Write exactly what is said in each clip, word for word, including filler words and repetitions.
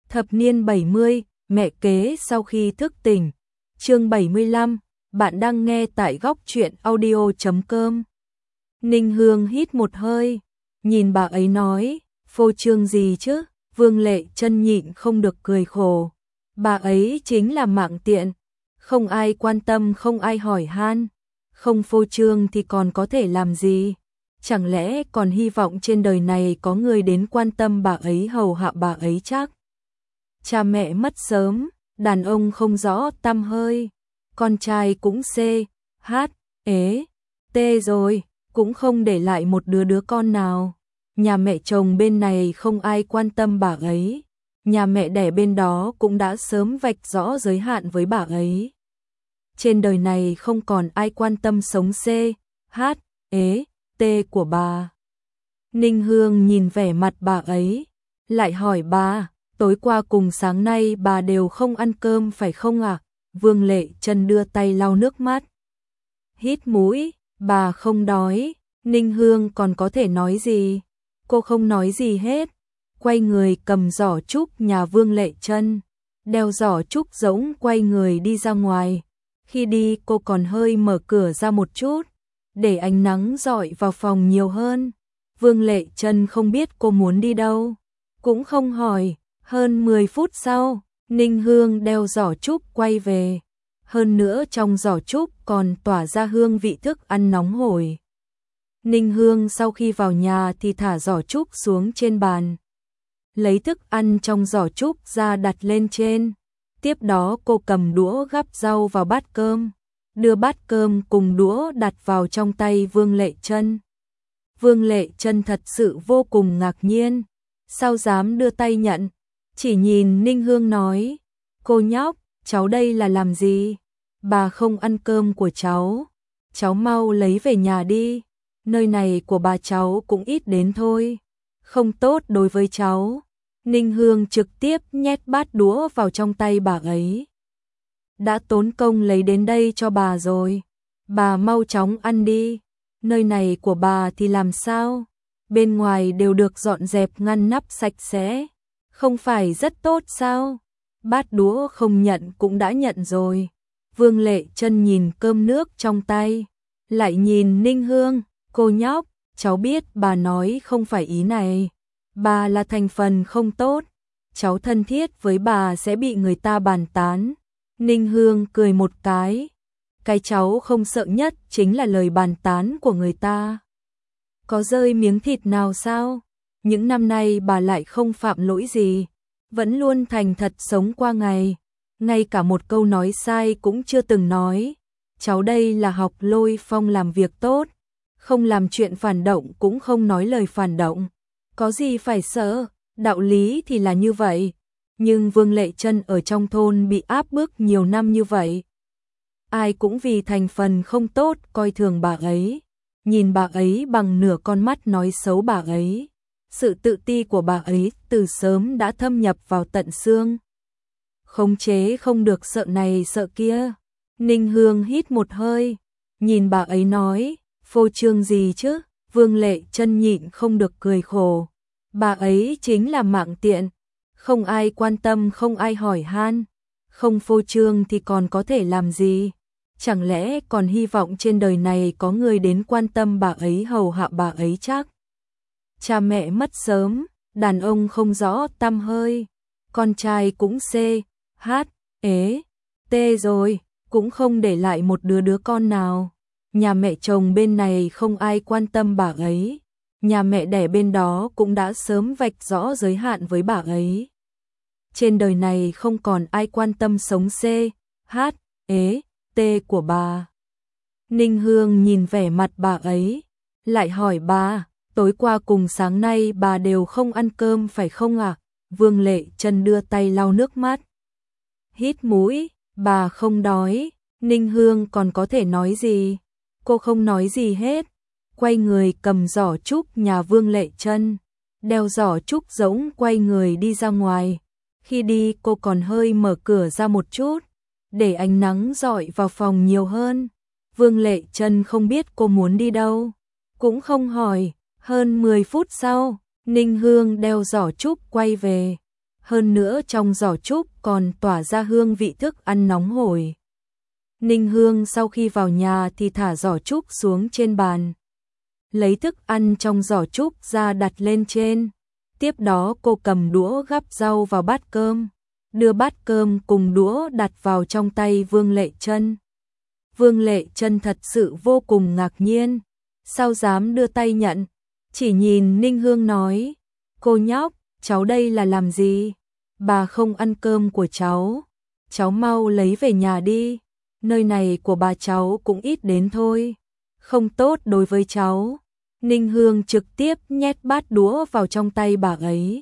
Thập niên bảy mươi, mẹ kế sau khi thức tỉnh. Chương bảy mươi lăm, bạn đang nghe tại góc truyện audio chấm com. Ninh Hương hít một hơi, nhìn bà ấy nói, phô trương gì chứ? Vương Lệ Chân nhịn không được cười khổ. Bà ấy chính là mạng tiện, không ai quan tâm, không ai hỏi han, không phô trương thì còn có thể làm gì? Chẳng lẽ còn hy vọng trên đời này có người đến quan tâm bà ấy, hầu hạ bà ấy chắc? Cha mẹ mất sớm, đàn ông không rõ tăm hơi, con trai cũng C, H, ế, T rồi, cũng không để lại một đứa đứa con nào. Nhà mẹ chồng bên này không ai quan tâm bà ấy, nhà mẹ đẻ bên đó cũng đã sớm vạch rõ giới hạn với bà ấy. Trên đời này không còn ai quan tâm sống C, H, ế, T của bà. Ninh Hương nhìn vẻ mặt bà ấy, lại hỏi bà, tối qua cùng sáng nay bà đều không ăn cơm phải không ạ? À? Vương Lệ Chân đưa tay lau nước mắt. Hít mũi, bà không đói. Ninh Hương còn có thể nói gì? Cô không nói gì hết, quay người cầm giỏ trúc nhà Vương Lệ Chân, đeo giỏ trúc rỗng quay người đi ra ngoài. Khi đi cô còn hơi mở cửa ra một chút, để ánh nắng rọi vào phòng nhiều hơn. Vương Lệ Chân không biết cô muốn đi đâu, cũng không hỏi. Hơn mười phút sau, Ninh Hương đeo giỏ trúc quay về. Hơn nữa trong giỏ trúc còn tỏa ra hương vị thức ăn nóng hổi. Ninh Hương sau khi vào nhà thì thả giỏ trúc xuống trên bàn, lấy thức ăn trong giỏ trúc ra đặt lên trên. Tiếp đó cô cầm đũa gắp rau vào bát cơm, đưa bát cơm cùng đũa đặt vào trong tay Vương Lệ Chân. Vương Lệ Chân thật sự vô cùng ngạc nhiên, sao dám đưa tay nhận, chỉ nhìn Ninh Hương nói, cô nhóc, cháu đây là làm gì? Bà không ăn cơm của cháu, cháu mau lấy về nhà đi, nơi này của bà cháu cũng ít đến thôi, không tốt đối với cháu. Ninh Hương trực tiếp nhét bát đũa vào trong tay bà ấy. Đã tốn công lấy đến đây cho bà rồi, bà mau chóng ăn đi, nơi này của bà thì làm sao? Bên ngoài đều được dọn dẹp ngăn nắp sạch sẽ, không phải rất tốt sao? Bát đũa không nhận cũng đã nhận rồi. Vương Lệ Chân nhìn cơm nước trong tay, lại nhìn Ninh Hương, cô nhóc, cháu biết bà nói không phải ý này. Bà là thành phần không tốt, cháu thân thiết với bà sẽ bị người ta bàn tán. Ninh Hương cười một cái, cái cháu không sợ nhất chính là lời bàn tán của người ta. Có rơi miếng thịt nào sao? Những năm nay bà lại không phạm lỗi gì, vẫn luôn thành thật sống qua ngày, ngay cả một câu nói sai cũng chưa từng nói. Cháu đây là học Lôi Phong làm việc tốt, không làm chuyện phản động cũng không nói lời phản động. Có gì phải sợ, đạo lý thì là như vậy. Nhưng Vương Lệ Chân ở trong thôn bị áp bức nhiều năm như vậy, ai cũng vì thành phần không tốt coi thường bà ấy, nhìn bà ấy bằng nửa con mắt nói xấu bà ấy. Sự tự ti của bà ấy từ sớm đã thâm nhập vào tận xương, khống chế không được, sợ này sợ kia. Ninh Hương hít một hơi, nhìn bà ấy nói, phô trương gì chứ? Vương Lệ Chân nhịn không được cười khổ. Bà ấy chính là mạng tiện, không ai quan tâm, không ai hỏi han, không phô trương thì còn có thể làm gì? Chẳng lẽ còn hy vọng trên đời này có người đến quan tâm bà ấy, hầu hạ bà ấy chắc? Cha mẹ mất sớm, đàn ông không rõ tăm hơi, con trai cũng C, H, ế, T rồi, cũng không để lại một đứa đứa con nào. Nhà mẹ chồng bên này không ai quan tâm bà ấy, nhà mẹ đẻ bên đó cũng đã sớm vạch rõ giới hạn với bà ấy. Trên đời này không còn ai quan tâm sống C, H, ế, T của bà. Ninh Hương nhìn vẻ mặt bà ấy, lại hỏi bà, tối qua cùng sáng nay bà đều không ăn cơm phải không ạ? À? Vương Lệ Chân đưa tay lau nước mắt. Hít mũi, bà không đói. Ninh Hương còn có thể nói gì? Cô không nói gì hết, quay người cầm giỏ trúc nhà Vương Lệ Chân, đeo giỏ trúc rỗng quay người đi ra ngoài. Khi đi cô còn hơi mở cửa ra một chút, để ánh nắng rọi vào phòng nhiều hơn. Vương Lệ Chân không biết cô muốn đi đâu, cũng không hỏi. Hơn mười phút sau, Ninh Hương đeo giỏ trúc quay về. hơn nữa trong giỏ trúc còn tỏa ra hương vị thức ăn nóng hổi. Ninh Hương sau khi vào nhà thì thả giỏ trúc xuống trên bàn, lấy thức ăn trong giỏ trúc ra đặt lên trên. Tiếp đó cô cầm đũa gắp rau vào bát cơm, đưa bát cơm cùng đũa đặt vào trong tay Vương Lệ Trân. Vương Lệ Trân thật sự vô cùng ngạc nhiên, sao dám đưa tay nhận, chỉ nhìn Ninh Hương nói, cô nhóc, cháu đây là làm gì? Bà không ăn cơm của cháu, cháu mau lấy về nhà đi, nơi này của bà cháu cũng ít đến thôi, không tốt đối với cháu. Ninh Hương trực tiếp nhét bát đũa vào trong tay bà ấy.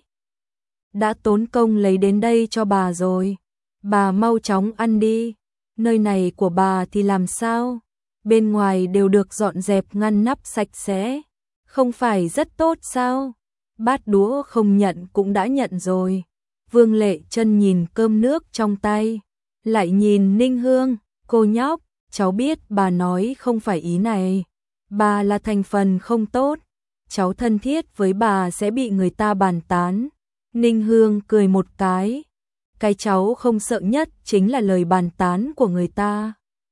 Đã tốn công lấy đến đây cho bà rồi, bà mau chóng ăn đi, nơi này của bà thì làm sao? Bên ngoài đều được dọn dẹp ngăn nắp sạch sẽ, không phải rất tốt sao? Bát đũa không nhận cũng đã nhận rồi. Vương Lệ Trân nhìn cơm nước trong tay, lại nhìn Ninh Hương, cô nhóc, cháu biết bà nói không phải ý này. Bà là thành phần không tốt, cháu thân thiết với bà sẽ bị người ta bàn tán. Ninh Hương cười một cái, cái cháu không sợ nhất chính là lời bàn tán của người ta.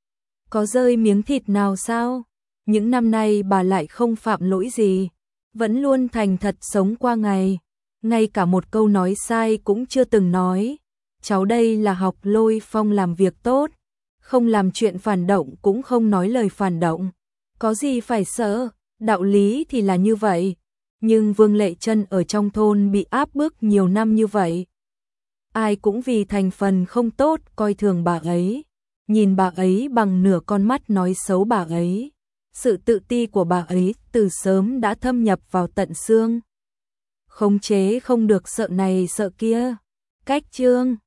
Có rơi miếng thịt nào sao? Những năm nay bà lại không phạm lỗi gì, vẫn luôn thành thật sống qua ngày, ngay cả một câu nói sai cũng chưa từng nói. Cháu đây là học Lôi Phong làm việc tốt, không làm chuyện phản động cũng không nói lời phản động. Có gì phải sợ, đạo lý thì là như vậy. Nhưng Vương Lệ Trân ở trong thôn bị áp bức nhiều năm như vậy, ai cũng vì thành phần không tốt coi thường bà ấy, nhìn bà ấy bằng nửa con mắt nói xấu bà ấy. Sự tự ti của bà ấy từ sớm đã thâm nhập vào tận xương. Khống chế không được sợ này sợ kia. Cách chương